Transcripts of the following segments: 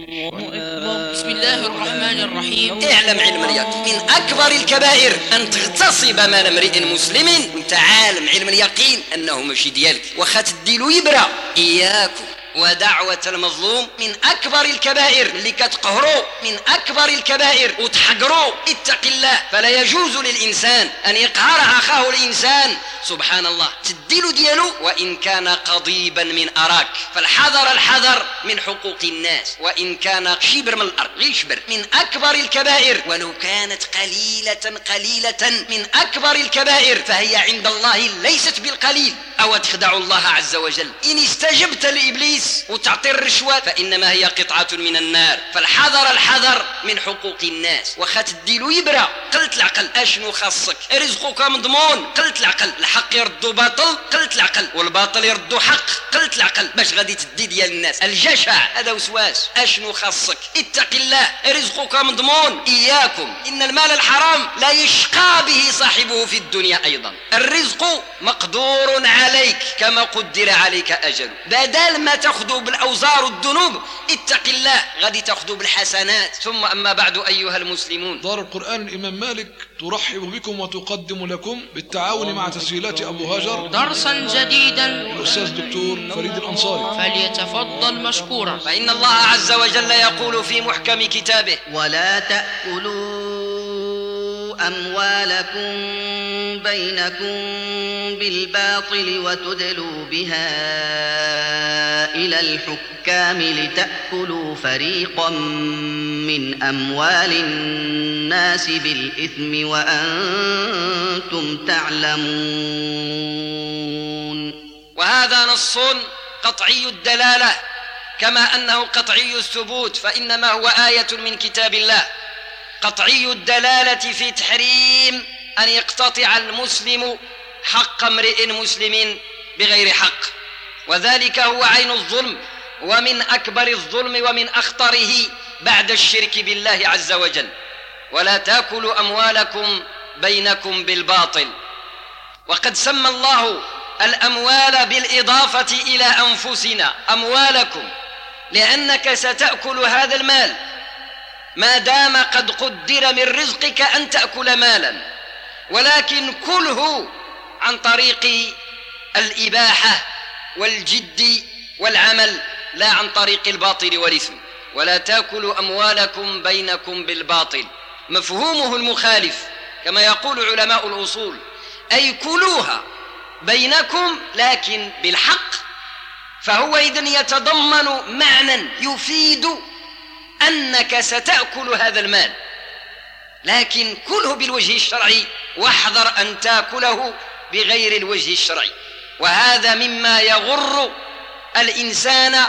بسم الله الرحمن الرحيم. اعلم علم اليقين من أكبر الكبائر أن تغتصب مال امرئ مسلم وانت عالم علم اليقين أنه ماشي ديالك، وخا تديلو يبرى. إياكم ودعوة المظلوم من أكبر الكبائر اللي كتقهروا، من أكبر الكبائر وتحقروا. اتق الله، فلا يجوز للإنسان أن يقهر أخاه الإنسان. سبحان الله، تديلو ديالو وإن كان قضيبا من أراك. فالحذر الحذر من حقوق الناس، وإن كان شبر من الأرض غير شبر. من أكبر الكبائر ولو كانت قليلة من أكبر الكبائر فهي عند الله ليست بالقليل. أو تخدع الله عز وجل. إن استجبت لإبليس وتعطي الرشوة فإنما هي قطعة من النار. فالحذر الحذر من حقوق الناس. وخا تديلو يبرى قلت العقل، أشنو خاصك؟ رزقك مضمون قلت العقل، الحق يردو باطل قلت العقل، والباطل يردو حق قلت العقل. باش غادي تدي ديال الناس الجشع هذا وسواس. أشنو خاصك؟ اتق الله، رزقك مضمون. إياكم، إن المال الحرام لا يشقى به صاحبه في الدنيا أيضا. الرزق مقدور عليك كما قدر عليك أجل. بدل ما تأخذوا بالأوزار والذنوب اتق الله غادي تأخذوا بالحسنات. ثم أما بعد أيها المسلمون، دار القرآن الإمام مالك ترحب بكم وتقدم لكم بالتعاون مع تسجيلات أبو هاجر درسا جديدا الأستاذ الدكتور فريد الأنصاري، فليتفضل مشكورا. فإن الله عز وجل يقول في محكم كتابه: ولا تأكلوا أموالكم بينكم بالباطل وتدلوا بها إلى الحكام لتأكلوا فريقا من أموال الناس بالإثم وأنتم تعلمون. وهذا نص قطعي الدلالة كما أنه قطعي الثبوت، فإنما هو آية من كتاب الله قطعي الدلالة في تحريم أن يقتطع المسلم حق امرئ مسلم بغير حق، وذلك هو عين الظلم، ومن أكبر الظلم ومن أخطره بعد الشرك بالله عز وجل. ولا تأكلوا أموالكم بينكم بالباطل. وقد سمى الله الأموال بالإضافة إلى أنفسنا أموالكم، لأنك ستأكل هذا المال ما دام قد قدر من رزقك أن تأكل مالا، ولكن كله عن طريق الإباحة والجد والعمل، لا عن طريق الباطل والإثم. ولا تأكلوا أموالكم بينكم بالباطل مفهومه المخالف كما يقول علماء الأصول، أي كلوها بينكم لكن بالحق. فهو إذن يتضمن معنى يفيد أنك ستأكل هذا المال، لكن كله بالوجه الشرعي، واحذر أن تأكله بغير الوجه الشرعي. وهذا مما يغر الإنسان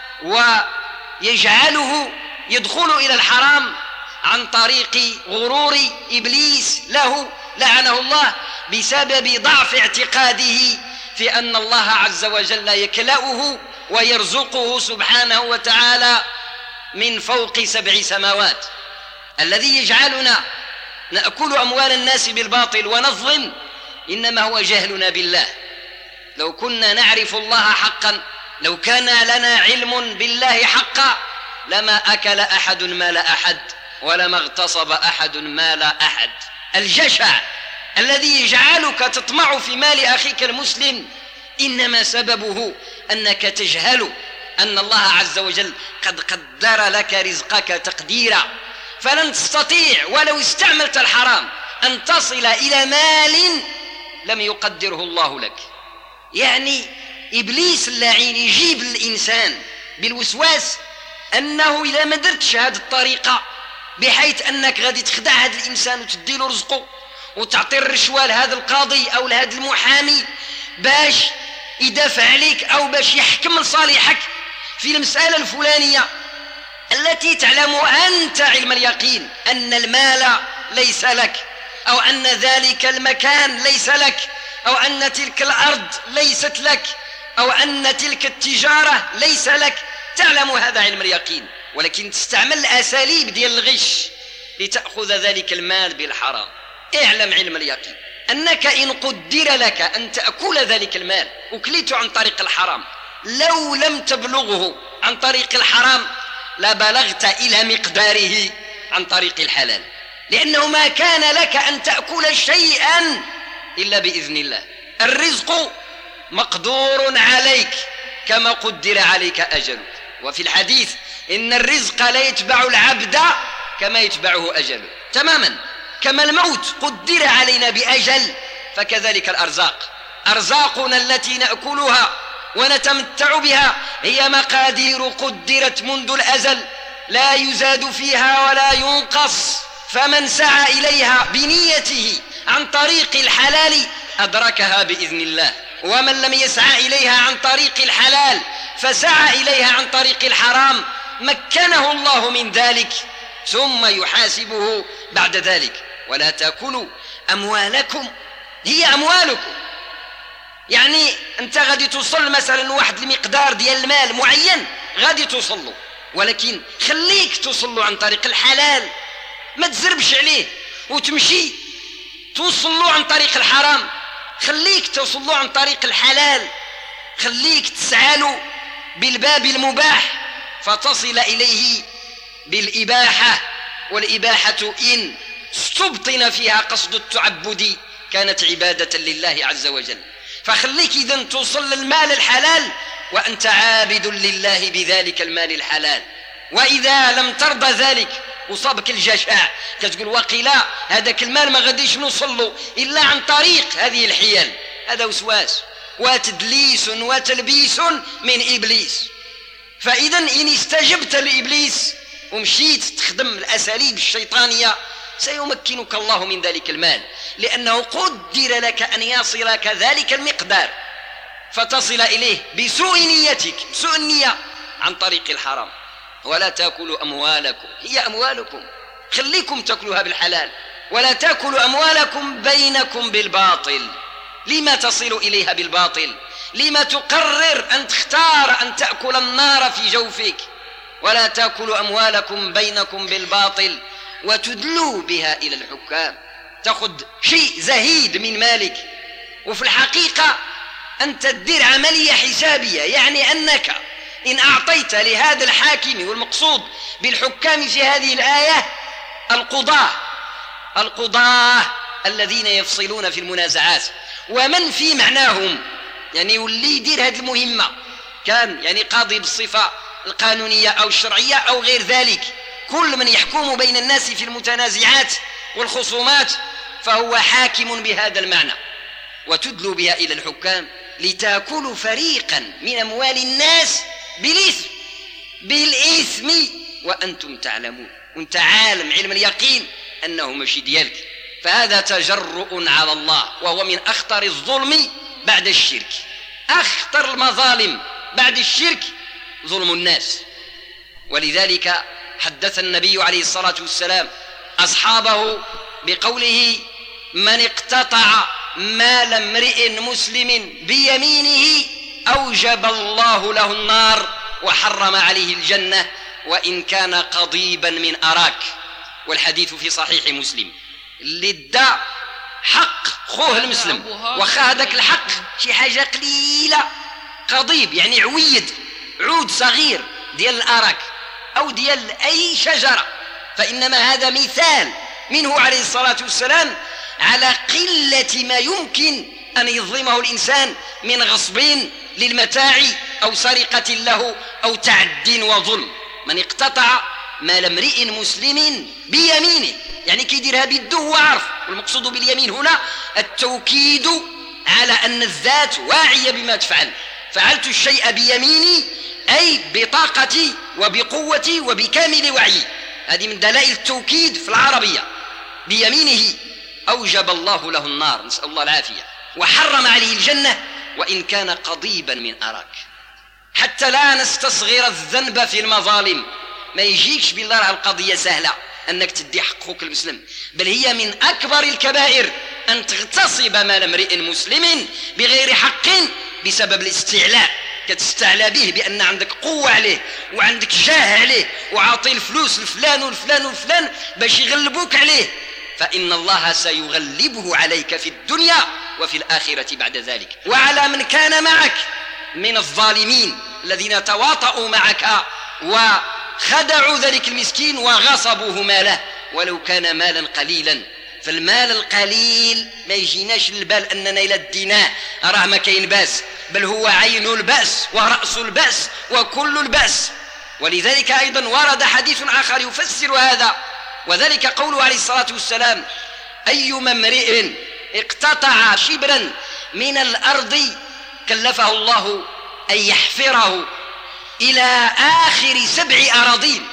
ويجعله يدخل إلى الحرام عن طريق غرور إبليس له لعنه الله، بسبب ضعف اعتقاده في أن الله عز وجل يكلأه ويرزقه سبحانه وتعالى من فوق 7 سماوات. الذي يجعلنا نأكل أموال الناس بالباطل ونظلم إنما هو جهلنا بالله. لو كنا نعرف الله حقا، لو كان لنا علم بالله حقا، لما أكل أحد مال أحد ولما اغتصب أحد مال أحد. الجشع الذي يجعلك تطمع في مال أخيك المسلم إنما سببه أنك تجهل أن الله عز وجل قد قدر لك رزقك تقديرا، فلن تستطيع ولو استعملت الحرام أن تصل إلى مال لم يقدره الله لك. يعني إبليس اللعين يجيب الإنسان بالوسواس أنه إذا ما درتش هذه الطريقة بحيث أنك غادي تخدع هذا الإنسان وتديله رزقه وتعطي الرشوة لهذا القاضي أو لهذا المحامي باش يدافع عليك أو باش يحكم لصالحك في المسألة الفلانية التي تعلم أنت علم اليقين أن المال ليس لك، أو أن ذلك المكان ليس لك، أو أن تلك الأرض ليست لك، أو أن تلك التجارة ليس لك. تعلم هذا علم اليقين، ولكن تستعمل أساليب ديال الغش لتأخذ ذلك المال بالحرام. اعلم علم اليقين أنك إن قدر لك أن تأكل ذلك المال وكليته عن طريق الحرام، لو لم تبلغه عن طريق الحرام لبلغت إلى مقداره عن طريق الحلال، لأنه ما كان لك أن تأكل شيئا إلا بإذن الله. الرزق مقدور عليك كما قدر عليك أجلك، وفي الحديث إن الرزق لا يتبع العبد كما يتبعه أجله، تماما كما الموت قدر علينا بأجل فكذلك الأرزاق. أرزاقنا التي نأكلها ونتمتع بها هي مقادير قدرت منذ الأزل، لا يزاد فيها ولا ينقص، فمن سعى إليها بنيته عن طريق الحلال أدركها بإذن الله، ومن لم يسعى إليها عن طريق الحلال فسعى إليها عن طريق الحرام مكنه الله من ذلك ثم يحاسبه بعد ذلك. ولا تأكلوا أموالكم، هي أموالكم، يعني أنت غادي توصل مثلا واحد المقدار ديال المال معين غادي توصله، ولكن خليك توصله عن طريق الحلال، ما تزربش عليه وتمشي توصله عن طريق الحرام، خليك توصله عن طريق الحلال، خليك تسعى بالباب المباح فتصل إليه بالإباحة، والإباحة إن استبطن فيها قصد التعبد كانت عبادة لله عز وجل. فخليك إذن توصل للمال الحلال وأنت عابد لله بذلك المال الحلال. وإذا لم ترضى ذلك وصابك الجشع كتقول وقيلا هذاك المال ما غاديش نوصله إلا عن طريق هذه الحيل، هذا وسواس وتدليس وتلبيس من إبليس. فإذا إن استجبت لإبليس ومشيت تخدم الأساليب الشيطانية سيمكنك الله من ذلك المال، لأنه قدر لك أن يصلك ذلك المقدار فتصل إليه بسوء نيتك، بسوء النية عن طريق الحرام. ولا تأكلوا أموالكم، هي أموالكم، خليكم تأكلوها بالحلال. ولا تأكلوا أموالكم بينكم بالباطل. لما تصل إليها بالباطل؟ لما تقرر أن تختار أن تأكل النار في جوفك؟ ولا تأكلوا أموالكم بينكم بالباطل وتدلوا بها إلى الحكام، تأخذ شيء زهيد من مالك وفي الحقيقة أنت تدير عملية حسابية، يعني أنك إن أعطيت لهذا الحاكم، والمقصود بالحكام في هذه الآية القضاة الذين يفصلون في المنازعات ومن في معناهم، يعني واللي يدير هذه المهمة كان يعني قاضي بالصفة القانونية أو الشرعية أو غير ذلك، كل من يحكم بين الناس في المتنازعات والخصومات فهو حاكم بهذا المعنى. وتدلوا بها إلى الحكام لتأكلوا فريقا من أموال الناس بالإثم وأنتم تعلمون، وانت عالم علم اليقين أنه ماشي ديالك. فهذا تجرؤ على الله، وهو من أخطر الظلم بعد الشرك. أخطر المظالم بعد الشرك ظلم الناس. ولذلك حدث النبي عليه الصلاة والسلام أصحابه بقوله: من اقتطع مال امرئ مسلم بيمينه أوجب الله له النار وحرم عليه الجنة وإن كان قضيبا من أراك. والحديث في صحيح مسلم. اللي ادى حق خوه المسلم وخا هذاك الحق شي حاجة قليلة، قضيب يعني عود صغير ديال الأراك أو ديال أي شجرة، فإنما هذا مثال منه عليه الصلاة والسلام على قلة ما يمكن أن يظلمه الإنسان من غصب للمتاع أو سرقة له أو تعد وظلم. من اقتطع مال امرئ مسلم بيمينه، يعني كيديرها بيده وعرف. والمقصود باليمين هنا التوكيد على أن الذات واعية بما تفعل. فعلت الشيء بيميني أي بطاقتي وبقوتي وبكامل وعي، هذه من دلائل التوكيد في العربية. بيمينه أوجب الله له النار، نسأل الله العافية، وحرم عليه الجنة وإن كان قضيبا من أراك. حتى لا نستصغر الذنب في المظالم، ما يجيكش بالله القضية سهلة أنك تدي حق أخوك المسلم، بل هي من أكبر الكبائر أن تغتصب مال امرئ مسلم بغير حق بسبب الاستعلاء، كتستعلى به بأن عندك قوة عليه وعندك جاه عليه وعاطي الفلوس لفلان والفلان والفلان باش يغلبوك عليه، فإن الله سيغلبه عليك في الدنيا وفي الآخرة بعد ذلك. وعلى من كان معك من الظالمين الذين تواطؤوا معك خدعوا ذلك المسكين وغصبوه ماله ولو كان مالا قليلا. فالمال القليل ما يجيناش البال أننا إلى الديناه راه ما كاين باس، بل هو عين البأس ورأس البأس وكل البأس. ولذلك أيضا ورد حديث آخر يفسر هذا، وذلك قوله عليه الصلاة والسلام: أيما امرئ اقتطع شبرا من الأرض كلفه الله أن يحفره إلى آخر 7 أراضين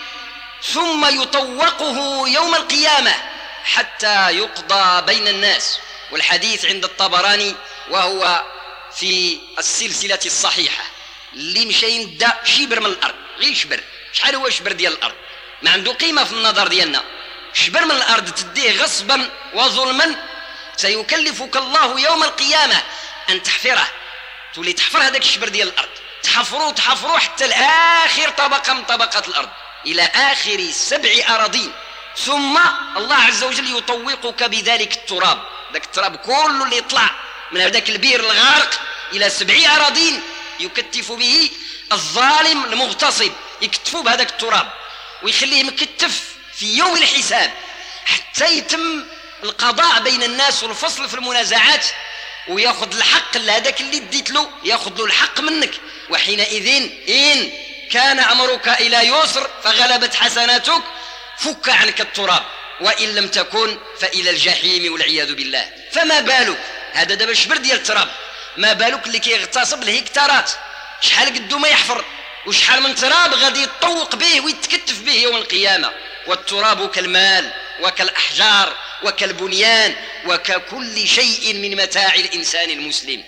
ثم يطوقه يوم القيامة حتى يقضى بين الناس. والحديث عند الطبراني وهو في السلسلة الصحيحة. اللي مشى يندى شبر من الأرض، غير شبر، شحال هو شبر ديال الأرض؟ ما عنده قيمة في النظر ديالنا. شبر من الأرض تديه غصبا وظلما سيكلفك الله يوم القيامة أن تحفره، تولي تحفر هذاك الشبر ديال الأرض، تحفروا حتى لآخر طبقة من طبقات الأرض، إلى آخر 7 أراضين. ثم الله عز وجل يطوقك بذلك التراب، ذاك التراب كله اللي يطلع من هذاك البير الغارق إلى 7 أراضين يكتف به الظالم المغتصب، يكتفوا بهذاك التراب ويخليه مكتف في يوم الحساب حتى يتم القضاء بين الناس والفصل في المنازعات، ويأخذ الحق لهذاك اللي اديت له، يأخذ له الحق منك. وحينئذ إن كان أمرك إلى يسر فغلبت حسناتك فك عنك التراب، وإن لم تكن فإلى الجحيم والعياذ بالله. فما بالك هذا دابا شبر ديال التراب، ما بالك اللي كيغتصب الهكتارات، شحال قدو ما يحفر وشحال من تراب غادي يتطوق به ويتكتف به يوم القيامة. والتراب كالمال وكالأحجار وكالبنيان وككل شيء من متاع الإنسان المسلم.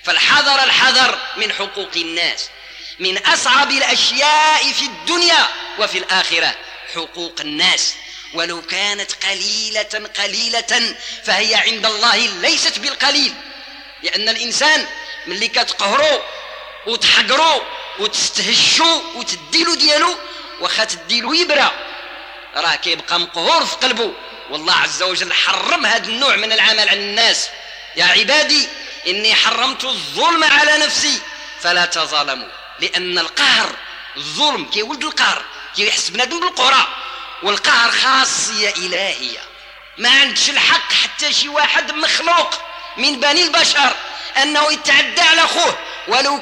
الحذر من حقوق الناس. من أصعب الأشياء في الدنيا وفي الآخرة حقوق الناس، ولو كانت قليلة فهي عند الله ليست بالقليل. لأن الإنسان ملي كتقهرو وتحقرو وتستهشو وتديلو ديالو وخا تديلو يبرى راه كيبقى مقهور في قلبه. والله عز وجل حرم هذا النوع من العمل على الناس: يا عبادي إني حرمت الظلم على نفسي فلا تظالموا. لأن القهر، الظلم كيولد القهر، كيحس بنادم بالقهرة، والقهر خاصية إلهية. ما عندش الحق حتى شي واحد مخلوق من بني البشر أنه يتعدى على أخوه ولو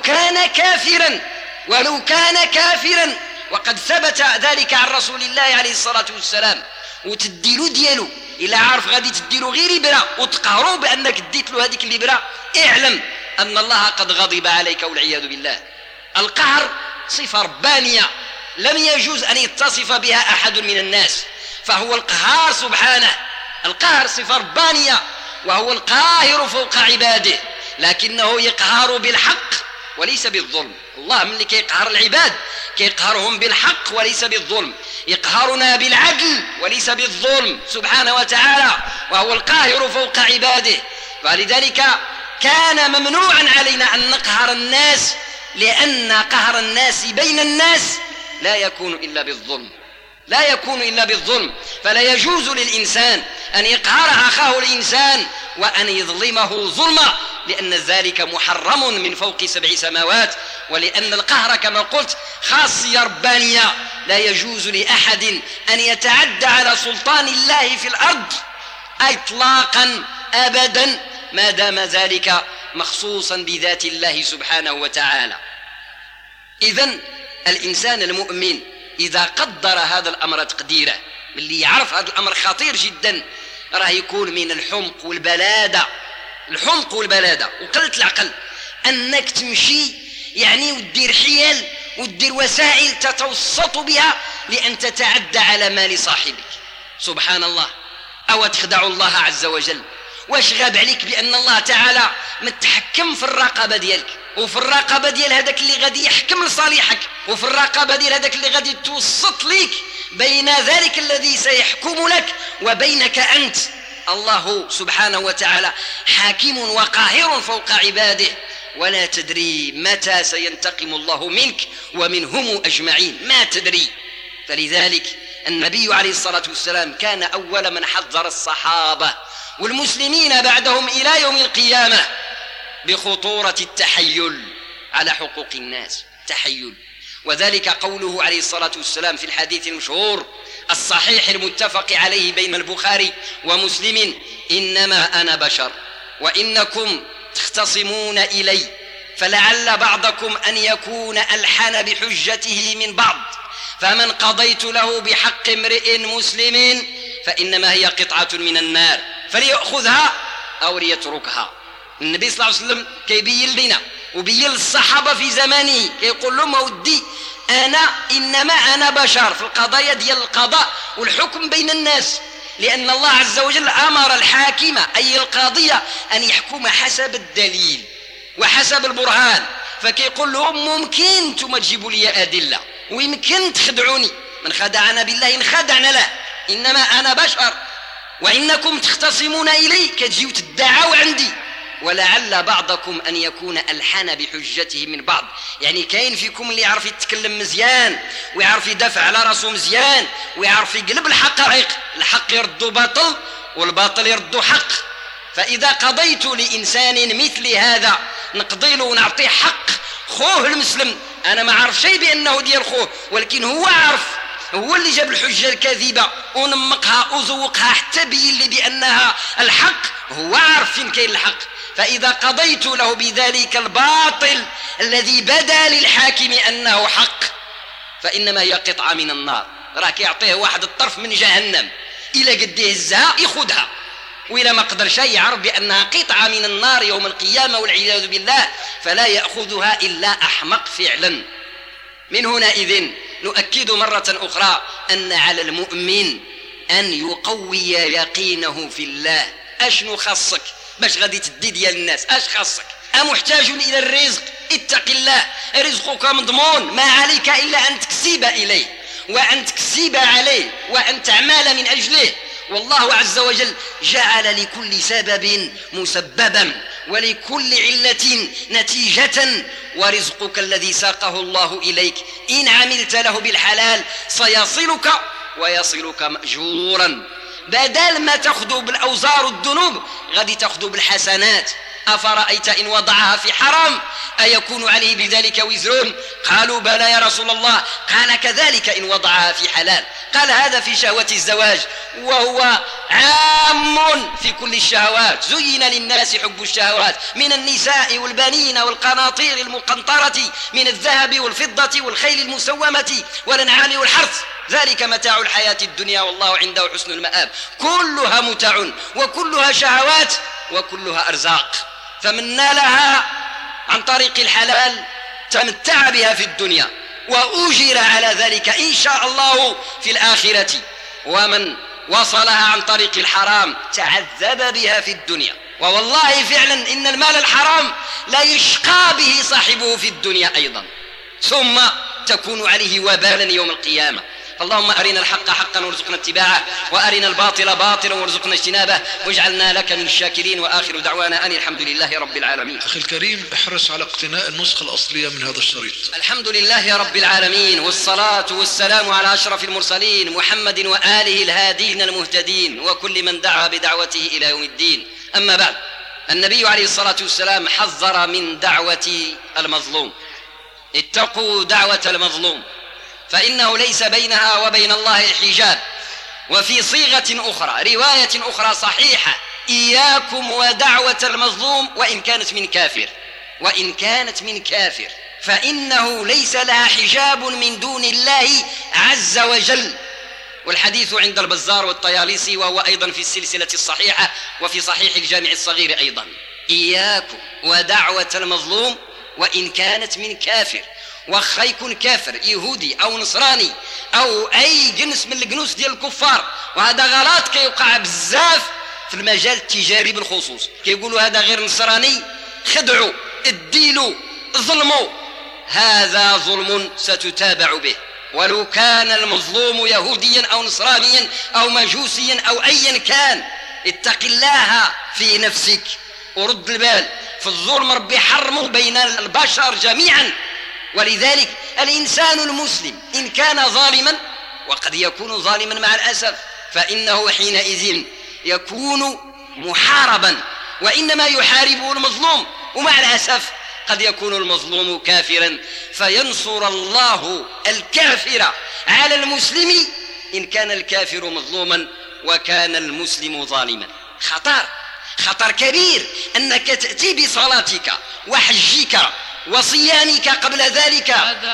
كان كافرا وقد ثبت ذلك عن رسول الله عليه الصلاة والسلام. وتديلو ديالو إلا عارف غادي تديلو غير إبرة وتقهروا بأنك ديت له هذيك الإبرة، اعلم أن الله قد غضب عليك والعياذ بالله. القهر صفة ربانية لم يجوز أن يتصف بها أحد من الناس، فهو القهار سبحانه. القهر صفة ربانية وهو القاهر فوق عباده، لكنه يقهر بالحق وليس بالظلم. الله من اللي كيقهر العباد كيقهرهم بالحق وليس بالظلم، يقهرنا بالعدل وليس بالظلم سبحانه وتعالى، وهو القاهر فوق عباده. ولذلك كان ممنوعا علينا أن نقهر الناس، لأن قهر الناس بين الناس لا يكون إلا بالظلم. فلا يجوز للإنسان أن يقهر أخاه الإنسان وأن يظلمه ظلما، لأن ذلك محرم من فوق 7 سماوات. ولأن القهر كما قلت خاصية ربانية، لا يجوز لأحد أن يتعدى على سلطان الله في الأرض إطلاقا أبدا ما دام ذلك مخصوصا بذات الله سبحانه وتعالى. إذن الإنسان المؤمن إذا قدر هذا الأمر تقديره، اللي يعرف هذا الأمر خطير جدا، راه يكون من الحمق والبلادة وقلة العقل أنك تمشي يعني ودير حيل ودير وسائل تتوسط بها لأن تتعدى على مال صاحبك. سبحان الله، أو تخدع الله عز وجل. واش غاب عليك بأن الله تعالى متحكم في الرقبة ديالك، وفي الرقبة ديال هذاك اللي غادي يحكم لصالحك، وفي الرقبة ديال هذاك اللي غادي توسط ليك بين ذلك الذي سيحكم لك وبينك أنت. الله سبحانه وتعالى حاكم وقاهر فوق عباده، ولا تدري متى سينتقم الله منك ومنهم أجمعين، ما تدري. فلذلك النبي عليه الصلاة والسلام كان أول من حذر الصحابة والمسلمين بعدهم إلى يوم القيامة بخطورة التحيل على حقوق الناس. تحيل، وذلك قوله عليه الصلاة والسلام في الحديث المشهور الصحيح المتفق عليه بين البخاري ومسلم: إنما أنا بشر وإنكم تختصمون إلي، فلعل بعضكم أن يكون ألحن بحجته من بعض، فمن قضيت له بحق امرئ مسلم فإنما هي قطعة من النار فليأخذها أو ليتركها. النبي صلى الله عليه وسلم كيبين لنا وبين الصحابة في زمانه، كيقول لهم ودي إنما أنا بشر في القضايا ديال القضاء والحكم بين الناس، لأن الله عز وجل أمر الحاكم أي القاضية أن يحكم حسب الدليل وحسب البرهان، فكيقول لهم ممكن انتم تجيبوا لي أدلة ويمكن تخدعوني، من خدعنا بالله إن خدعنا له، إنما أنا بشر وإنكم تختصمون إلي، كتجيو تدعوا عندي، ولعل بعضكم أن يكون ألحن بحجته من بعض، يعني كاين فيكم اللي يعرف يتكلم مزيان ويعرف يدافع على راسه مزيان ويعرف يقلب الحقائق، الحق يرد باطل والباطل يرد حق. فإذا قضيت لإنسان مثل هذا نقضي له ونعطيه حق خوه المسلم، أنا ما عارف شيء بأنه ديال خوه، ولكن هو عارف، هو اللي جاب الحجة الكاذبة ونمقها وزوقها حتى بين لي بأنها الحق، هو عارف فين كاين الحق. فإذا قضيت له بذلك الباطل الذي بدا للحاكم أنه حق فإنما هي قطعة من النار، راك يعطيه واحد الطرف من جهنم، إلى قد يهزها يخدها، وإلى ما قدر شيء يعرف بأنها قطعة من النار يوم القيامة والعياذ بالله، فلا يأخذها إلا أحمق فعلا. من هنا إذن نؤكد مرة أخرى أن على المؤمن أن يقوي يقينه في الله. أشنو خاصك باش غادي تدي ديال الناس؟ اش خاصك؟ أمحتاج إلى الرزق؟ اتق الله، رزقك مضمون، ما عليك إلا أن تكسب إليه وأن تكسب عليه وأن تعمل من أجله. والله عز وجل جعل لكل سبب مسببا ولكل علة نتيجة، ورزقك الذي ساقه الله إليك إن عملت له بالحلال سيصلك ويصلك مأجورا، بدل ما تأخذ بالأوزار والذنوب غادي تأخذ بالحسنات. أفرأيت إن وضعها في حرام أيكون عليه بذلك وزر؟ قالوا بلى يا رسول الله. قال كذلك إن وضعها في حلال. قال هذا في شهوة الزواج، وهو عام في كل الشهوات. زين للناس حب الشهوات من النساء والبنين والقناطير المقنطرة من الذهب والفضة والخيل المسومة والأنعام والحرث، ذلك متاع الحياة الدنيا والله عنده حسن المآب. كلها متاع وكلها شهوات وكلها أرزاق، فمن نالها عن طريق الحلال تمتع بها في الدنيا وأجر على ذلك إن شاء الله في الآخرة، ومن وصلها عن طريق الحرام تعذب بها في الدنيا. ووالله فعلا إن المال الحرام لا يشقى به صاحبه في الدنيا أيضا، ثم تكون عليه وبالا يوم القيامة. اللهم أرنا الحق حقا وارزقنا اتباعه، وأرنا الباطل باطلا وارزقنا اجتنابه، واجعلنا لك من الشاكرين. وآخر دعوانا أن الحمد لله رب العالمين. أخي الكريم، احرص على اقتناء النسخة الأصلية من هذا الشريط. الحمد لله رب العالمين، والصلاة والسلام على أشرف المرسلين محمد وآله الهادين المهتدين وكل من دعا بدعوته إلى يوم الدين. أما بعد، النبي عليه الصلاة والسلام حذر من دعوة المظلوم. اتقوا دعوة المظلوم فإنه ليس بينها وبين الله حجاب. وفي صيغة أخرى رواية أخرى صحيحة: إياكم ودعوة المظلوم وإن كانت من كافر، وإن كانت من كافر، فإنه ليس لها حجاب من دون الله عز وجل. والحديث عند البزار والطيالسي، وهو أيضا في السلسلة الصحيحة وفي صحيح الجامع الصغير أيضا: إياكم ودعوة المظلوم وإن كانت من كافر. واخا يكون كافر يهودي أو نصراني أو أي جنس من الجنوس ديال الكفار، وهذا غلط كيوقع بزاف في المجال التجاري بالخصوص. كيقولوا هذا غير نصراني، خدعوا، اديلوا، ظلموا. هذا ظلم ستتابع به، ولو كان المظلوم يهوديا أو نصرانيا أو مجوسيا أو أيا كان. اتق الله في نفسك ورد البال في الظلم، ربي حرمه بين البشر جميعا. ولذلك الإنسان المسلم إن كان ظالما، وقد يكون ظالما مع الأسف، فإنه حينئذ يكون محاربا، وإنما يحاربه المظلوم. ومع الأسف قد يكون المظلوم كافرا فينصر الله الكافر على المسلم إن كان الكافر مظلوما وكان المسلم ظالما. خطر كبير أنك تأتي بصلاتك وحجك وصيامك قبل ذلك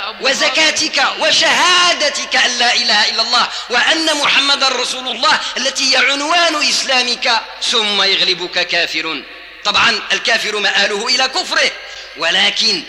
وزكاتك وشهادتك أن لا إله إلا الله وأن محمد رسول الله التي هي عنوان إسلامك، ثم يغلبك كافر. طبعا الكافر مآله إلى كفره، ولكن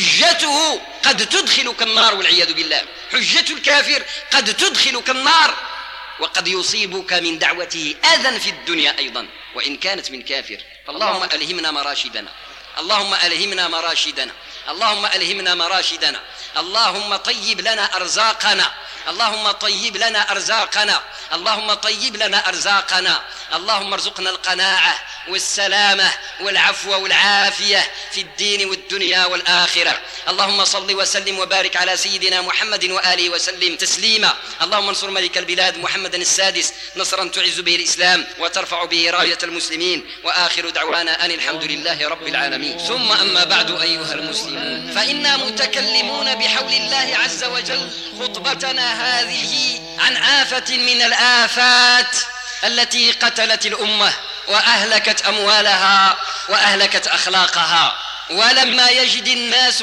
حجته قد تدخلك النار والعياذ بالله. حجة الكافر قد تدخلك النار وقد يصيبك من دعوته أذى في الدنيا أيضا وإن كانت من كافر. فاللهم ألهمنا مراشدنا، اللهم ألهمنا مراشدنا، اللهم ألهمنا مراشدنا، اللهم طيب لنا أرزاقنا، اللهم طيب لنا أرزاقنا، اللهم طيب لنا أرزاقنا، اللهم ارزقنا القناعة والسلامة والعفو والعافية في الدين والدنيا والآخرة. اللهم صل وسلم وبارك على سيدنا محمد وآله وسلم تسليما. اللهم انصر ملك البلاد محمد السادس نصرا تعز به الإسلام وترفع به راية المسلمين. وآخر دعوانا أن الحمد لله رب العالمين. ثم أما بعد أيها المسلمون، فإنا متكلمون بحول الله عز وجل خطبتنا هذه عن آفة من الآفات التي قتلت الأمة وأهلكت أموالها وأهلكت أخلاقها، ولما يجد الناس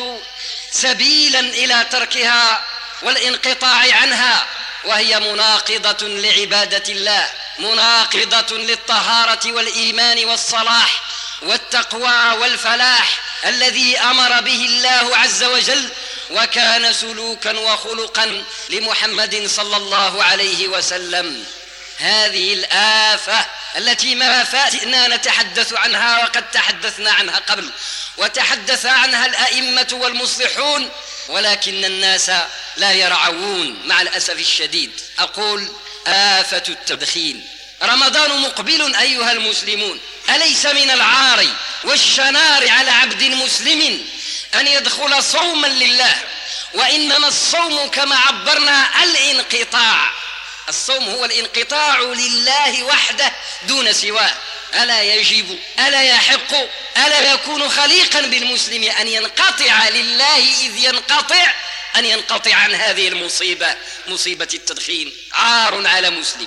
سبيلا إلى تركها والانقطاع عنها، وهي مناقضة لعبادة الله، مناقضة للطهارة والإيمان والصلاح والتقوى والفلاح الذي أمر به الله عز وجل وكان سلوكا وخلقا لمحمد صلى الله عليه وسلم. هذه الآفة التي ما فاتنا نتحدث عنها وقد تحدثنا عنها قبل وتحدث عنها الأئمة والمصلحون، ولكن الناس لا يرعون مع الأسف الشديد. أقول آفة التدخين. رمضان مقبل أيها المسلمون، أليس من العار والشنار على عبد مسلم أن يدخل صوما لله؟ وإنما الصوم كما عبرنا الانقطاع، الصوم هو الانقطاع لله وحده دون سواه. ألا يجب، ألا يحق، ألا يكون خليقا بالمسلم أن ينقطع لله إذ ينقطع، أن ينقطع عن هذه المصيبة، مصيبة التدخين. عار على مسلم،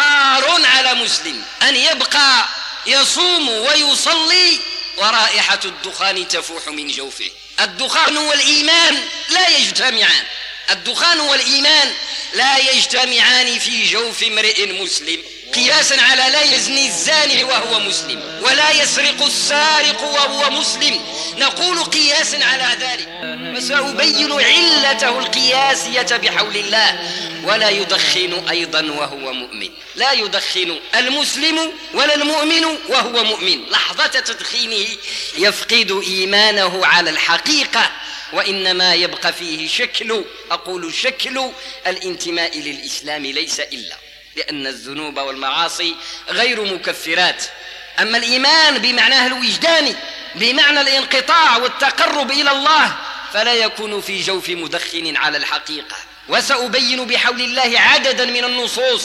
عار على مسلم أن يبقى يصوم ويصلي ورائحة الدخان تفوح من جوفه. الدخان والإيمان لا يجتمعان، الدخان والإيمان لا يجتمعان في جوف امرئ مسلم، قياسا على لا يزني الزاني وهو مسلم ولا يسرق السارق وهو مسلم. نقول قياسا على ذلك، وسأبين علته القياسية بحول الله. ولا يدخن أيضا وهو مؤمن، لا يدخن المسلم ولا المؤمن وهو مؤمن. لحظة تدخينه يفقد إيمانه على الحقيقة، وإنما يبقى فيه شكل، أقول شكل الانتماء للإسلام، ليس إلا لأن الذنوب والمعاصي غير مكفرات. أما الإيمان بمعناه الوجداني، بمعنى الانقطاع والتقرب إلى الله، فلا يكون في جوف مدخن على الحقيقة. وسأبين بحول الله عددا من النصوص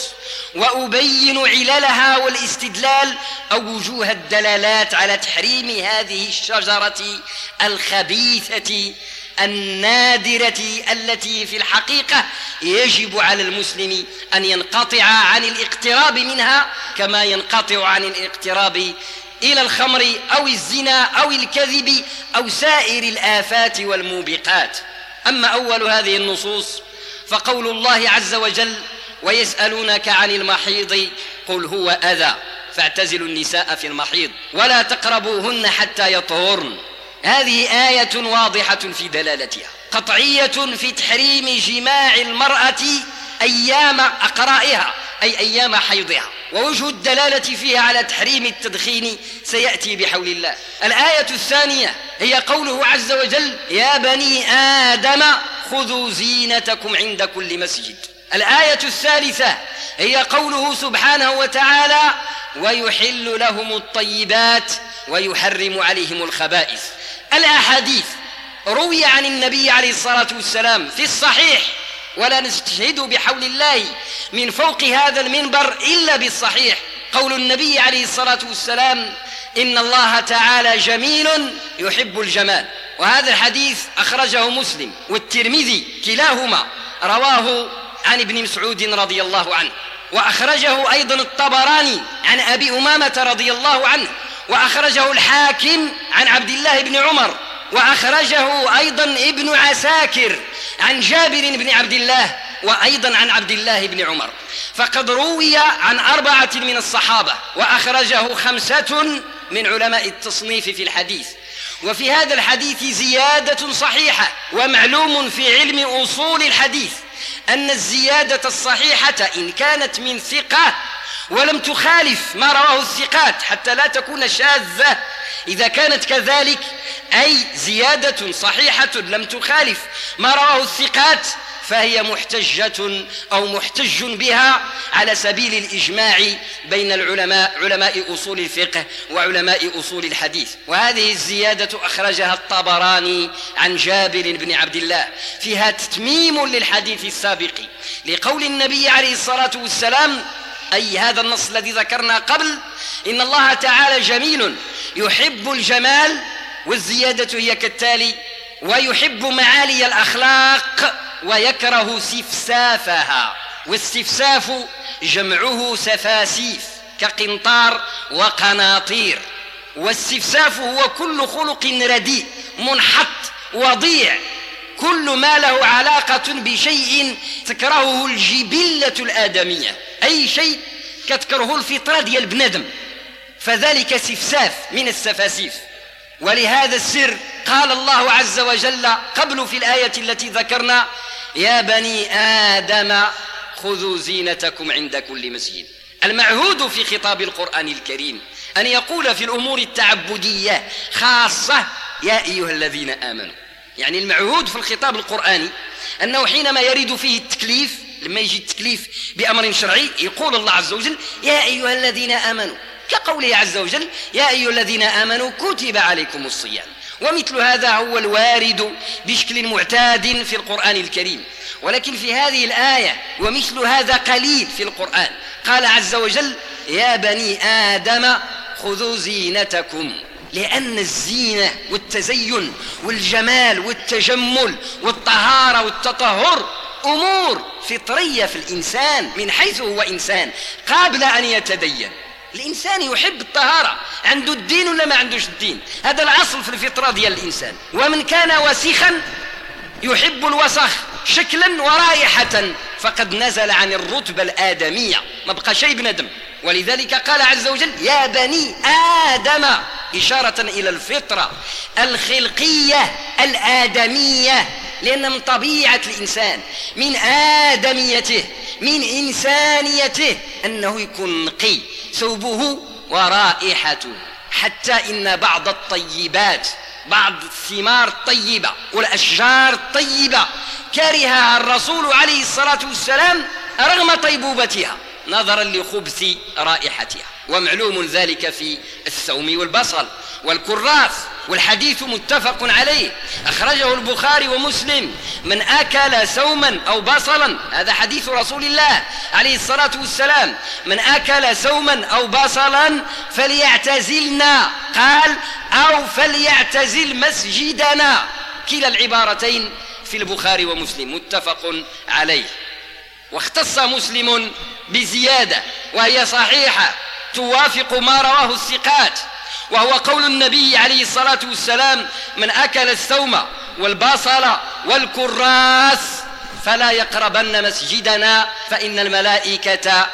وأبين عللها والاستدلال أو وجوه الدلالات على تحريم هذه الشجرة الخبيثة النادرة التي في الحقيقة يجب على المسلم أن ينقطع عن الاقتراب منها كما ينقطع عن الاقتراب إلى الخمر أو الزنا أو الكذب أو سائر الآفات والموبقات. أما أول هذه النصوص فقول الله عز وجل: ويسألونك عن المحيض قل هو أذى فاعتزلوا النساء في المحيض ولا تقربوهن حتى يطهرن. هذه آية واضحة في دلالتها، قطعية في تحريم جماع المرأة أيام أقرائها أي أيام حيضها، ووجه الدلالة فيها على تحريم التدخين سيأتي بحول الله. الآية الثانية هي قوله عز وجل: يا بني آدم خذوا زينتكم عند كل مسجد. الآية الثالثة هي قوله سبحانه وتعالى: ويحل لهم الطيبات ويحرم عليهم الخبائث. الأحاديث روي عن النبي عليه الصلاة والسلام في الصحيح، ولا نستشهد بحول الله من فوق هذا المنبر إلا بالصحيح. قول النبي عليه الصلاة والسلام: إن الله تعالى جميل يحب الجمال. وهذا الحديث أخرجه مسلم والترمذي، كلاهما رواه عن ابن مسعود رضي الله عنه، وأخرجه أيضا الطبراني عن أبي أمامة رضي الله عنه، وأخرجه الحاكم عن عبد الله بن عمر، وأخرجه أيضا ابن عساكر عن جابر بن عبد الله، وأيضا عن عبد الله بن عمر. فقد روي عن 4 من الصحابة، وأخرجه 5 من علماء التصنيف في الحديث. وفي هذا الحديث زيادة صحيحة. ومعلوم في علم أصول الحديث أن الزيادة الصحيحة إن كانت من ثقة ولم تخالف ما رواه الثقات حتى لا تكون شاذة، إذا كانت كذلك أي زيادة صحيحة لم تخالف ما رواه الثقات فهي محتجة أو محتج بها على سبيل الإجماع بين العلماء، علماء أصول الفقه وعلماء أصول الحديث. وهذه الزيادة أخرجها الطبراني عن جابر بن عبد الله، فيها تتميم للحديث السابق لقول النبي عليه الصلاة والسلام، أي هذا النص الذي ذكرنا قبل، إن الله تعالى جميل يحب الجمال. والزيادة هي كالتالي: ويحب معالي الأخلاق ويكره سفسافها. والسفساف جمعه سفاسيف كقنطار وقناطير. والسفساف هو كل خلق رديء منحط وضيع، كل ما له علاقة بشيء تكرهه الجبلة الآدمية، أي شيء كتكرهه الفطرة ديال بنادم، فذلك سفساف من السفاسيف. ولهذا السر قال الله عز وجل قبل في الآية التي ذكرنا: يا بني آدم خذوا زينتكم عند كل مسجد. المعهود في خطاب القرآن الكريم أن يقول في الأمور التعبدية خاصة: يا أيها الذين آمنوا. يعني المعهود في الخطاب القرآني أنه حينما يرد فيه التكليف، لما يجي التكليف بأمر شرعي يقول الله عز وجل: يا أيها الذين آمنوا، كقوله عز وجل: يا أيها الذين آمنوا كتب عليكم الصيام. ومثل هذا هو الوارد بشكل معتاد في القرآن الكريم. ولكن في هذه الآية ومثل هذا قليل في القرآن، قال عز وجل: يا بني آدم خذوا زينتكم، لأن الزينة والتزين والجمال والتجمل والطهارة والتطهر أمور فطرية في الإنسان من حيث هو إنسان قبل أن يتدين. الإنسان يحب الطهارة، عنده الدين ولا ما عندوش الدين، هذا الأصل في الفطرة ديال الإنسان. ومن كان وسخا يحب الوسخ شكلا ورائحة فقد نزل عن الرتبة الآدمية، ما بقى شيء بندم. ولذلك قال عز وجل: يا بني آدم، إشارة إلى الفطرة الخلقية الآدمية، لأن من طبيعة الإنسان، من آدميته، من إنسانيته أنه يكون نقي ثوبه ورائحته. حتى إن بعض الطيبات، بعض الثمار الطيبة والأشجار الطيبة كرهها الرسول عليه الصلاة والسلام رغم طيبوبتها نظرا لخبث رائحتها. ومعلوم ذلك في الثوم والبصل والكراث، والحديث متفق عليه، أخرجه البخاري ومسلم: من أكل ثوما أو بصلا، هذا حديث رسول الله عليه الصلاة والسلام، من أكل ثوما أو بصلا فليعتزلنا، قال: أو فليعتزل مسجدنا. كلا العبارتين في البخاري ومسلم متفق عليه. واختص مسلم بزيادة وهي صحيحة توافق ما رواه الثقات، وهو قول النبي عليه الصلاة والسلام: من أكل الثوم والبصل والكراث فلا يقربن مسجدنا فإن الملائكة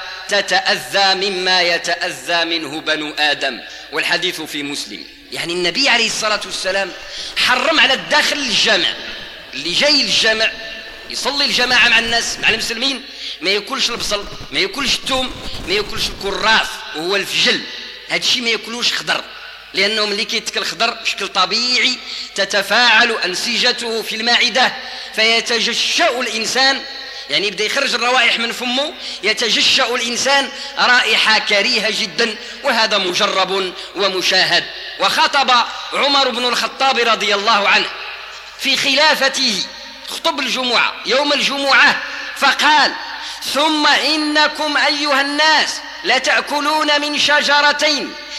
تتأذى مما يتأذى منه بنو آدم. والحديث في مسلم. يعني النبي عليه الصلاة والسلام حرم على الداخل الجامع، اللي جاي الجامع يصلي الجماعة مع الناس مع المسلمين ما يأكلش البصل، ما يأكلش الثوم، ما يأكلش الكراث وهو الفجل، هذا الشيء ما يأكلوش خضر، لأنه ملي كيتكل خضر بشكل طبيعي تتفاعل أنسجته في المعدة فيتجشأ الإنسان، يعني يبدأ يخرج الروائح من فمه، يتجشأ الإنسان رائحة كريهة جدا، وهذا مجرب ومشاهد. وخطب عمر بن الخطاب رضي الله عنه في خلافته، خطب الجمعة يوم الجمعة فقال: ثم إنكم أيها الناس لتأكلون من شجرتين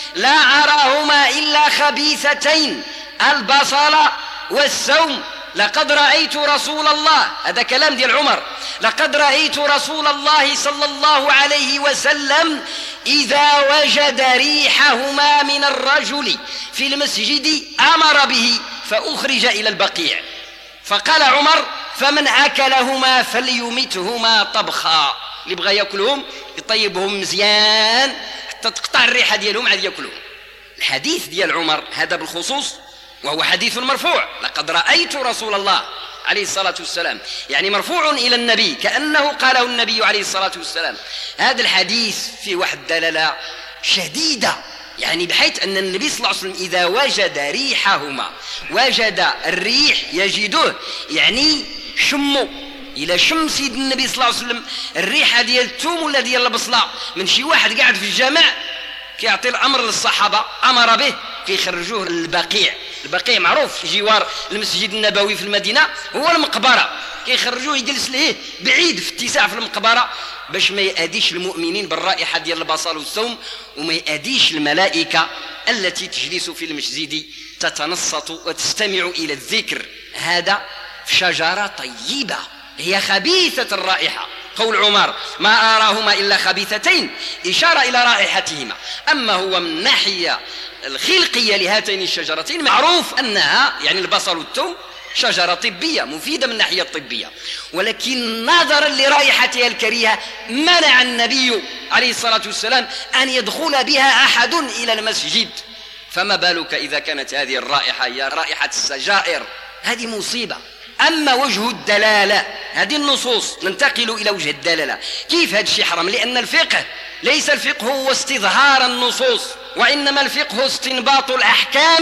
لا أراهما إلا خبيثتين البصل والثوم. لقد رأيت رسول الله، هذا كلام ديال عمر، لقد رأيت رسول الله صلى الله عليه وسلم إذا وجد ريحهما من الرجل في المسجد أمر به فأخرج إلى البقيع. فقال عمر: فمن أكلهما فليمتهما طبخا، اللي بغى يأكلهم يطيبهم مزيان حتى تقطع الريحة ديالهم عاد يأكلهم. الحديث ديال عمر هذا بالخصوص وهو حديث مرفوع، لقد رأيت رسول الله عليه الصلاة والسلام، يعني مرفوع إلى النبي كأنه قاله النبي عليه الصلاة والسلام. هذا الحديث فيه واحد دلالة شديدة، يعني بحيث أن النبي صلى الله عليه وسلم إذا وجد ريحهما، وجد الريح يجده، يعني شمه. إلى شم سيد النبي صلى الله عليه وسلم الريحة ديال الثوم ولا ديال البصلة من شي واحد قاعد في الجامع، كيعطي الأمر للصحابة، أمر به كيخرجوه للبقيع. البقيع معروف في جوار المسجد النبوي في المدينة، هو المقبرة، كيخرجوه يجلس ليه بعيد في اتساع في المقبرة باش ما يأذيش المؤمنين بالرائحة ديال البصل والثوم، وما يأذيش الملائكة التي تجلس في المسجد تتنصت وتستمع إلى الذكر. هذا في شجرة طيبة هي خبيثة الرائحة. قول عمر: ما أراهما إلا خبيثتين، إشارة إلى رائحتهما. أما هو من ناحية الخلقية لهاتين الشجرتين معروف أنها يعني البصل والثوم شجرة طبية مفيدة من الناحية الطبية، ولكن نظرا لرائحتها الكريهة منع النبي عليه الصلاة والسلام أن يدخل بها أحد إلى المسجد. فما بالك إذا كانت هذه الرائحة هي رائحة السجائر؟ هذه مصيبة. أما وجه الدلالة، هذه النصوص، ننتقل إلى وجه الدلالة. كيف هذا الشيء حرام؟ لأن الفقه ليس الفقه هو استظهار النصوص، وإنما الفقه استنباط الأحكام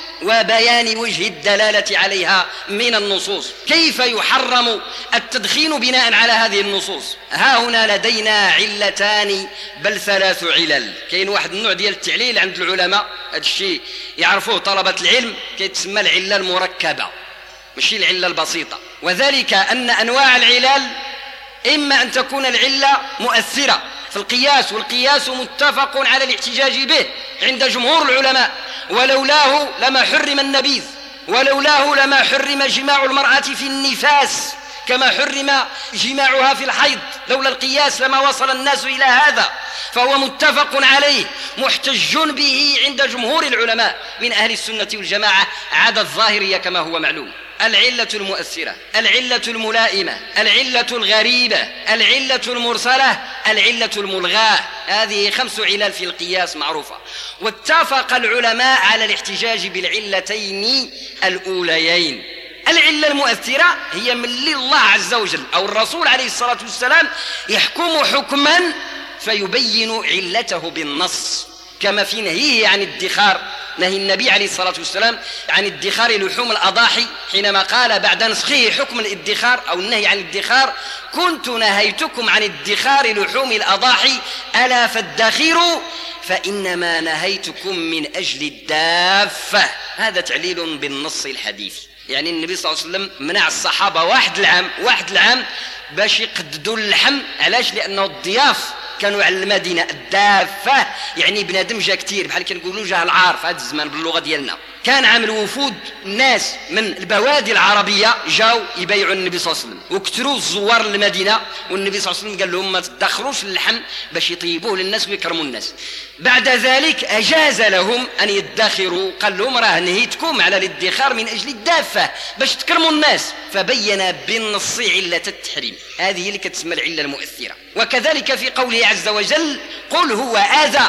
وبيان وجه الدلالة عليها من النصوص. كيف يحرم التدخين بناء على هذه النصوص؟ ها هنا لدينا علتان بل 3 علل. كاين واحد النوع ديال التعليل عند العلماء، هذا الشيء يعرفوه طلبة العلم، كيتسمى العلة المركبة، ماشي العلة البسيطة. وذلك أن أنواع العلل إما أن تكون العلة مؤثرة في القياس، والقياس متفق على الاحتجاج به عند جمهور العلماء، ولولاه لما حرم النبيذ، ولولاه لما حرم جماع المرأة في النفاس كما حرم جماعها في الحيض. لولا القياس لما وصل الناس إلى هذا، فهو متفق عليه محتج به عند جمهور العلماء من أهل السنة والجماعة عدا الظاهرية كما هو معلوم. العلة المؤثرة، العلة الملائمة، العلة الغريبة، العلة المرسلة، العلة الملغاة، هذه 5 علل في القياس معروفة. واتفق العلماء على الاحتجاج بالعلتين الأوليين. العلة المؤثرة هي من الله عز وجل أو الرسول عليه الصلاة والسلام يحكم حكما فيبين علته بالنص، كما في نهيه عن الادخار، نهي النبي عليه الصلاة والسلام عن ادخار لحوم الأضاحي حينما قال بعد نسخه حكم الادخار أو النهي عن الادخار: كنت نهيتكم عن ادخار لحوم الأضاحي ألا فادخروا فإنما نهيتكم من أجل الدافة. هذا تعليل بالنص الحديث، يعني النبي صلى الله عليه وسلم منع الصحابة واحد العام باش يقددوا اللحم. علاش؟ لأنه الضياف كانوا على المدينة. الدافة يعني بنادم جا كتير، بحال كنقولوا جا العار في هذا الزمان باللغة ديالنا. كان عامل وفود الناس من البوادي العربية جاو يبايعوا النبي صلى الله عليه وسلم، وكثروا الزوار للمدينة، والنبي صلى الله عليه وسلم قال لهم ما تدخروش اللحم باش يطيبوه للناس ويكرموا الناس. بعد ذلك أجاز لهم أن يدخروا، قال لهم راه نهيتكم على الادخار من أجل الدافة باش تكرموا الناس، فبين بالنص علة التحريم. هذه اللي كتسمى العلة المؤثرة. وكذلك في قوله عز وجل: قل هو آذى،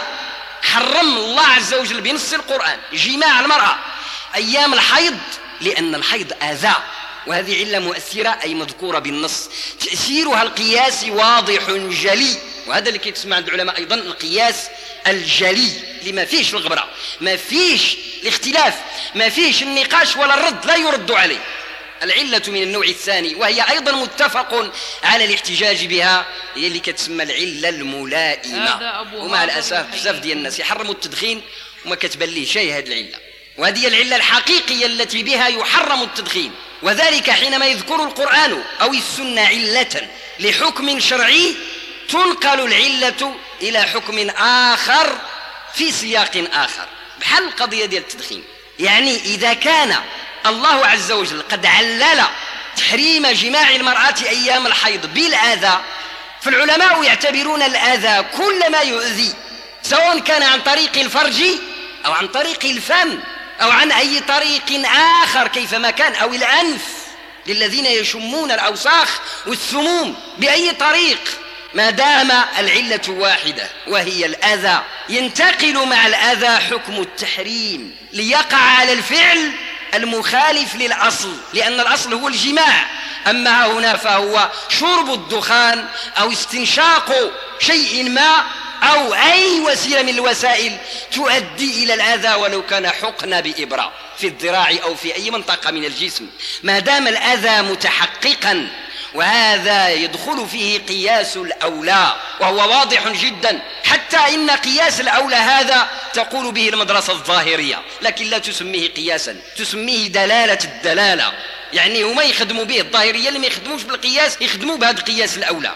حرم الله عز وجل بنص القرآن جماع المرأة أيام الحيض لأن الحيض آذى، وهذه علة مؤثرة أي مذكورة بالنص، تأثيرها القياسي واضح جلي. وهذا اللي كيتسمى عند العلماء أيضا القياس الجلي، اللي ما فيش الغبرة، ما فيش الاختلاف، ما فيش النقاش ولا الرد، لا يرد عليه. العلة من النوع الثاني وهي أيضا متفق على الاحتجاج بها، هي اللي كتسمى العلة الملائمة. ومع الأسف بزاف ديال الناس يحرموا التدخين وما كتبان ليه شيء هذه العلة، وهذه العلة الحقيقية التي بها يحرم التدخين. وذلك حينما يذكر القرآن أو السنة علة لحكم شرعي تنقل العلة إلى حكم آخر في سياق آخر بحال القضية ديال التدخين. يعني إذا كان الله عز وجل قد علل تحريم جماع المرأة أيام الحيض بالأذى، فالعلماء يعتبرون الأذى كل ما يؤذي، سواء كان عن طريق الفرج أو عن طريق الفم أو عن أي طريق آخر كيفما كان، أو الأنف للذين يشمون الأوساخ والسموم، بأي طريق ما دام العلة واحدة وهي الأذى. ينتقل مع الأذى حكم التحريم ليقع على الفعل المخالف للأصل، لأن الأصل هو الجماع. أما هنا فهو شرب الدخان أو استنشاق شيء ما أو أي وسيلة من الوسائل تؤدي إلى الأذى، ولو كان حقن بإبرة في الذراع أو في أي منطقة من الجسم، ما دام الأذى متحققا. وهذا يدخل فيه قياس الأولى، وهو واضح جدا، حتى إن قياس الأولى هذا تقول به المدرسة الظاهرية، لكن لا تسميه قياسا، تسميه دلالة الدلالة. يعني هما يخدموا به الظاهرية، اللي ما يخدموش بالقياس يخدموا بهذا القياس الأولى.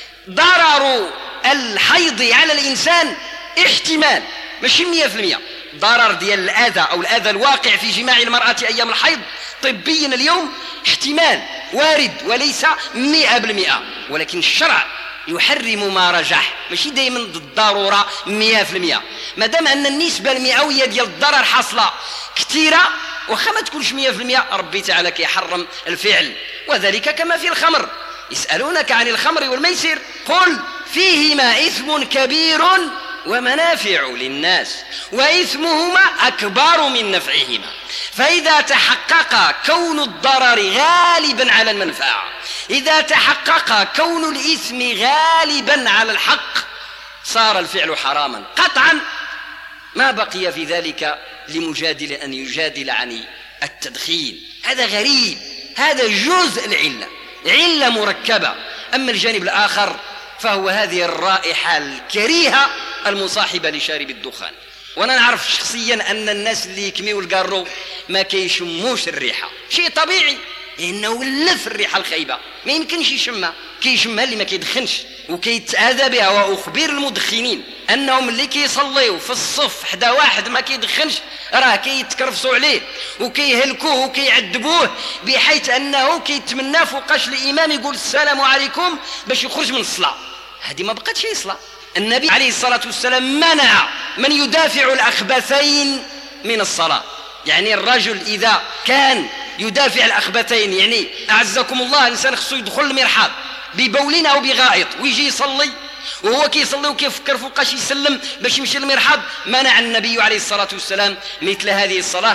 ضرر الحيض على الإنسان احتمال، ماشي 100%. ضرر ديال الأذى أو الأذى الواقع في جماع المرأة أيام الحيض طبيا اليوم احتمال وارد وليس 100%، ولكن الشرع يحرم ما رجح، ماشي دائما بالضرورة 100%. ما دام أن النسبة المئوية ديال الضرر حاصلة كثيرة، وخا ما تكونش 100%، ربي تعالى كيحرم الفعل. وذلك كما في الخمر، يسألونك عن الخمر والميسر قل فيهما إثم كبير ومنافع للناس وإثمهما أكبر من نفعهما. فإذا تحقق كون الضرر غالبا على المنفعة، إذا تحقق كون الإثم غالبا على الحق، صار الفعل حراما قطعا. ما بقي في ذلك لمجادل أن يجادل عن التدخين. هذا غريب، هذا جزء العلة، علة مركبة. أما الجانب الآخر فهو هذه الرائحة الكريهة المصاحبة لشارب الدخان. وانا نعرف شخصيا ان الناس اللي يكميوا القارو ما كيشموش الريحة، شيء طبيعي، لانه ولف الريحة الخايبة ما يمكنش يشمها. كيشمها اللي ما كيدخنش وكيتأذى بها. واخبر المدخنين انهم اللي كيصليوا في الصف حدا واحد ما كيدخنش راه كيتكرفصوا عليه وكيهلكوه وكيعذبوه، بحيث انه كيتمنى فوقاش الامام يقول السلام عليكم باش يخرج من الصلاة. هذه ما بقاتش صلاة. النبي عليه الصلاة والسلام منع من يدافع الأخبثين من الصلاة. يعني الرجل إذا كان يدافع الأخبثين، يعني أعزكم الله الإنسان خصو يدخل المرحاض ببول أو بغائط ويجي يصلي، وهو كيصلي وكيفكر فوقاش يسلم باش يمشي المرحاض، منع النبي عليه الصلاة والسلام مثل هذه الصلاة،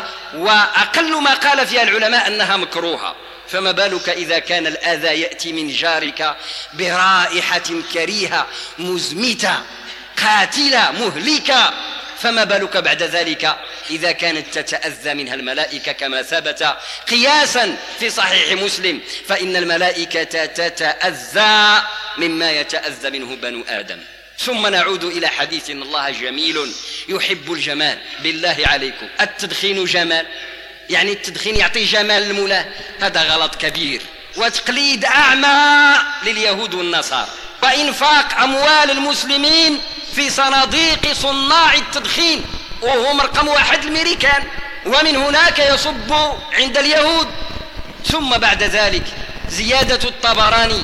وأقل ما قال فيها العلماء أنها مكروهة. فما بالك إذا كان الأذى يأتي من جارك برائحة كريهة مزمتة قاتلة مهلكة، فما بالك بعد ذلك إذا كانت تتأذى منها الملائكة، كما ثبت قياسا في صحيح مسلم، فإن الملائكة تتأذى مما يتأذى منه بنو آدم. ثم نعود إلى حديث إن الله جميل يحب الجمال. بالله عليكم، التدخين جمال؟ يعني التدخين يعطي جمال المولاه؟ هذا غلط كبير وتقليد أعمى لليهود والنصارى، وإنفاق أموال المسلمين في صناديق صناع التدخين، وهم رقم 1 الأمريكان، ومن هناك يصب عند اليهود. ثم بعد ذلك زيادة الطبراني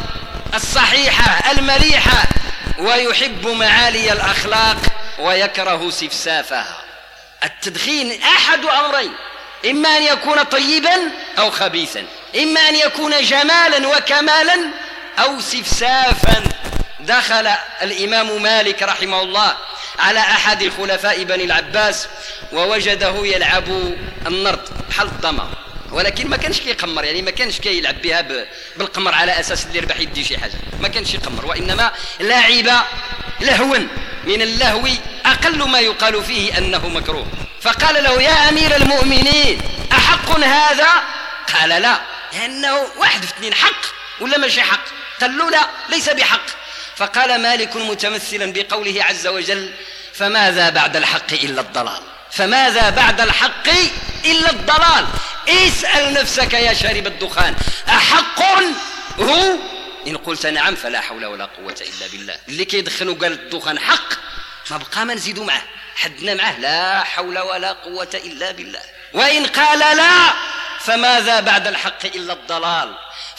الصحيحة المليحة: ويحب معالي الأخلاق ويكره سفسافها. التدخين أحد أمرين: إما أن يكون طيبا أو خبيثا، إما أن يكون جمالا وكمالا أو سفسافا. دخل الإمام مالك رحمه الله على أحد خلفاء بني العباس ووجده يلعب النرد بحال الضمة، ولكن ما كانش كيقمر، يعني ما كانش كيلعب بها بالقمر على أساس اللي ربح يدي شي حاجة، ما كانش يقمر، وإنما لعب لهوا من اللهو أقل ما يقال فيه أنه مكروه. فقال له: يا أمير المؤمنين، أحق هذا؟ قال: لا. لأنه 1 في 2 حق ولا ماشي حق؟ قال له: لا، ليس بحق. فقال مالك متمثلا بقوله عز وجل: فماذا بعد الحق إلا الضلال، فماذا بعد الحق إلا الضلال. اسأل نفسك يا شارب الدخان: أحق هو؟ إن قلت نعم فلا حول ولا قوة إلا بالله. اللي كيدخن وقال الدخان حق، ما بقى ما نزيدوا معه، حدنا معه لا حول ولا قوة إلا بالله. وإن قال لا فماذا بعد الحق إلا الضلال،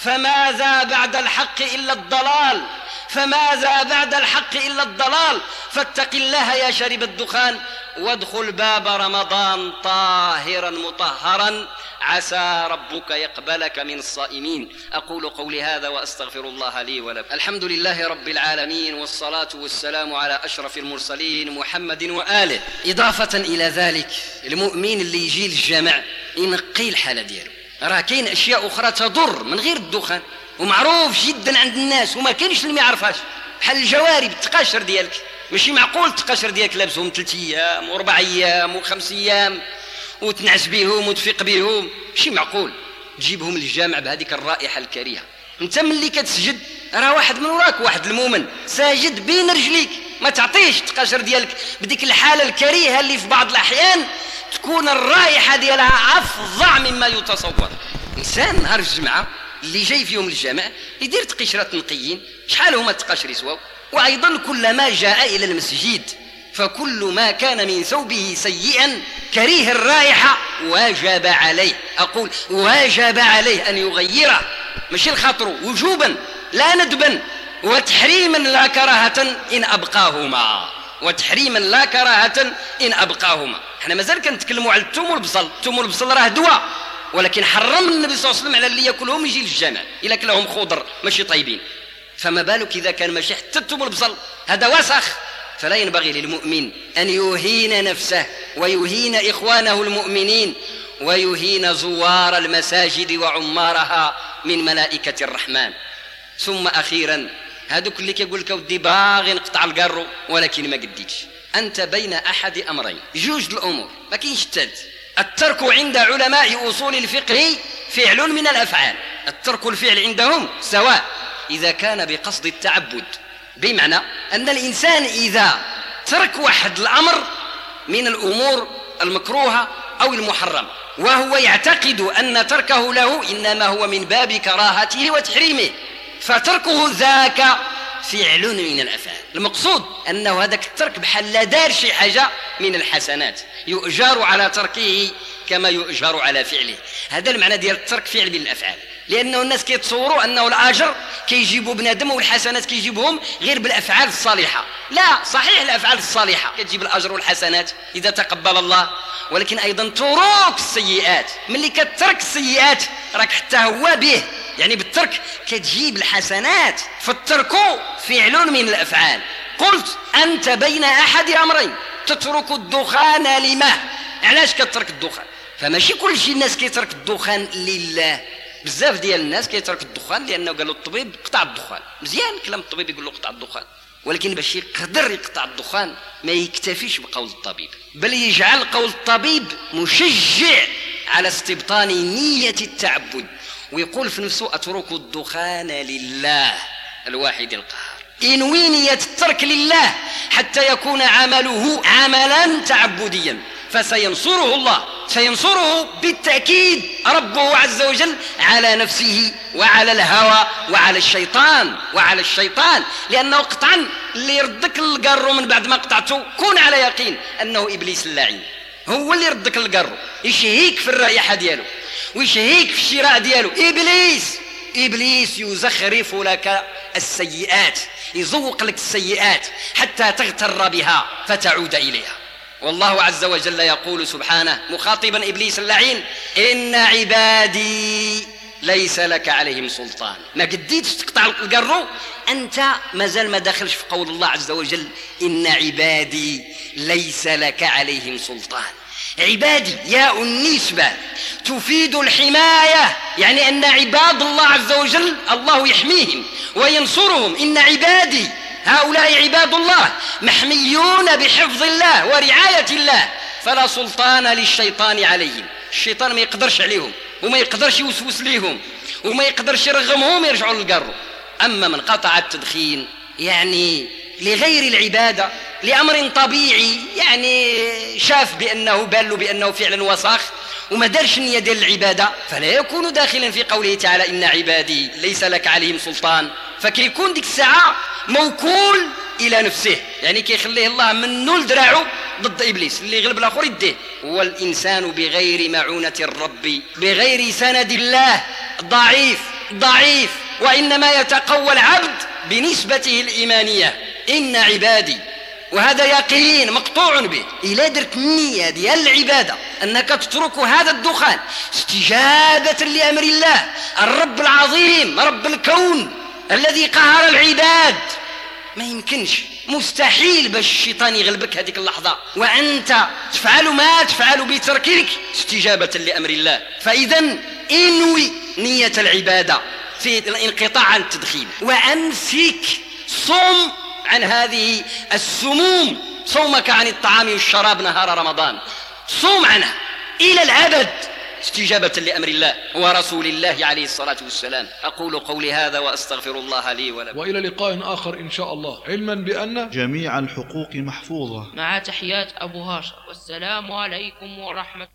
فماذا بعد الحق إلا الضلال، فماذا بعد الحق إلا الضلال. فاتق الله يا شارب الدخان وادخل باب رمضان طاهرا مطهرا، عسى ربك يقبلك من الصائمين. أقول قولي هذا وأستغفر الله لي ولكم. الحمد لله رب العالمين، والصلاة والسلام على أشرف المرسلين محمد وآله. إضافة إلى ذلك المؤمن اللي يجي للجامع ينقي الحالة دياله، راه كاين أشياء أخرى تضر من غير الدخان ومعروف جدا عند الناس وما كاينش اللي ما يعرفهاش، بحال الجوارب التقاشر ديالك. ماشي معقول التقاشر ديالك لابسهم 3 أيام و4 أيام و5 أيام وتنعس بهم وتفيق بهم، ماشي معقول تجيبهم للجامع بهذيك الرائحة الكريهة. انت ملي كتسجد راه واحد من وراك، واحد المؤمن ساجد بين رجليك، ما تعطيش التقاشر ديالك بديك الحالة الكريهة اللي في بعض الأحيان تكون الرائحة ديالها أفظع مما يتصور. إنسان نهار الجمعة اللي جاي في يوم الجامع يدير تقشرات نقيين، شحال هما التقاشر يسواو. وأيضا كلما جاء إلى المسجد فكل ما كان من ثوبه سيئا كريه الرائحة واجب عليه، أقول واجب عليه أن يغيره، ماشي الخاطر، وجوبا لا ندبا، وتحريما لا كراهة إن أبقاهما، وتحريما لا كراهة إن أبقاهما. احنا مازال كنتكلموا على الثوم والبصل. الثوم والبصل راه دواء، ولكن حرم النبي صلى الله عليه وسلم على اللي ياكلهم يجي للجامع إلا كلهم خضر ماشي طيبين، فما بالك إذا كان ماشي حتى الثوم والبصل، هذا وسخ. فلا ينبغي للمؤمن أن يهين نفسه ويهين إخوانه المؤمنين ويهين زوار المساجد وعمارها من ملائكة الرحمن. ثم أخيرا هذوك اللي كيقول لك ودي باغي نقطع القرو ولكن ما قديتش، أنت بين أحد أمرين، جوج الأمور ما كاينش الثالث. الترك عند علماء أصول الفقه فعل من الأفعال، الترك الفعل عندهم سواء إذا كان بقصد التعبد، بمعنى أن الإنسان إذا ترك واحد الأمر من الأمور المكروهة أو المحرمة وهو يعتقد أن تركه له إنما هو من باب كراهته وتحريمه، فتركه ذاك فعل من الأفعال. المقصود أنه هذاك الترك بحال لا دار شي حاجة من الحسنات، يؤجر على تركه كما يؤجر على فعله. هذا المعنى ديال الترك فعل من الأفعال، لأنه الناس كيتصوروا أنه الأجر كيجيبوا بنادم والحسنات كيجيبهم غير بالأفعال الصالحة. لا، صحيح الأفعال الصالحة كتجيب الأجر والحسنات إذا تقبل الله، ولكن أيضا تروك السيئات، ملي كترك السيئات راك حتى هو به، يعني بالترك كتجيب الحسنات، فالترك فعل من الأفعال. قلت أنت بين أحد أمرين، تترك الدخان لما؟ علاش كترك الدخان؟ فماشي كل شيء الناس كيترك الدخان لله، بزاف ديال الناس كيترك الدخان لأنه قالوا الطبيب قطع الدخان، مزيان كلام الطبيب يقول له قطع الدخان، ولكن باش يقدر يقطع الدخان ما يكتفيش بقول الطبيب، بل يجعل قول الطبيب مشجع على استبطان نية التعبد، ويقول في نفسه أترك الدخان لله الواحد القهار، إنوي نية الترك لله حتى يكون عمله عملا تعبديا، فسينصره الله، سينصره بالتأكيد ربه عز وجل على نفسه وعلى الهوى وعلى الشيطان لأنه قطعا اللي يردك القرو من بعد ما قطعته كون على يقين أنه إبليس اللعين هو اللي يردك القرو، يشهيك في الرائحة دياله ويشهيك في الشراء دياله. إبليس يزخرف لك السيئات، يزوق لك السيئات حتى تغتر بها فتعود إليها. والله عز وجل يقول سبحانه مخاطبا إبليس اللعين إن عبادي ليس لك عليهم سلطان. ما قديتش تقطع القرو، أنت مازال ما داخلش في قول الله عز وجل إن عبادي ليس لك عليهم سلطان. عبادي ياء النسبة تفيد الحماية، يعني أن عباد الله عز وجل الله يحميهم وينصرهم. إن عبادي هؤلاء عباد الله محميون بحفظ الله ورعاية الله، فلا سلطان للشيطان عليهم، الشيطان ما يقدرش عليهم وما يقدرش يوسوس ليهم وما يقدرش يرغمهم يرجعوا للقرب. أما من قطع التدخين يعني لغير العبادة لأمر طبيعي، يعني شاف بأنه بال بأنه فعلا وساخ وما دارش النية ديال العبادة، فلا يكون داخلا في قوله تعالى إن عبادي ليس لك عليهم سلطان، فكيكون ديك الساعة موكول إلى نفسه، يعني كيخليه الله منه لدراعه ضد إبليس، اللي يغلب الآخر يديه. والإنسان بغير معونة الرب، بغير سند الله ضعيف، وإنما يتقوى العبد بنسبته الإيمانية. إن عبادي، وهذا يقين مقطوع به. إلا درت النية ديال العبادة أنك تترك هذا الدخان استجابة لأمر الله، الرب العظيم رب الكون الذي قهر العباد، ما يمكنش، مستحيل باش الشيطان يغلبك هذيك اللحظة وأنت تفعل ما تفعل بتركك استجابة لأمر الله. فإذا انوي نية العبادة في الانقطاع عن التدخين، وأمسك صم عن هذه السموم، صومك عن الطعام والشراب نهار رمضان، صوم عنها إلى الأبد استجابة لأمر الله ورسول الله عليه الصلاة والسلام. أقول قولي هذا وأستغفر الله لي ولكم، وإلى لقاء آخر إن شاء الله، علما بأن جميع الحقوق محفوظة. مع تحيات أبو هاشم، والسلام عليكم ورحمة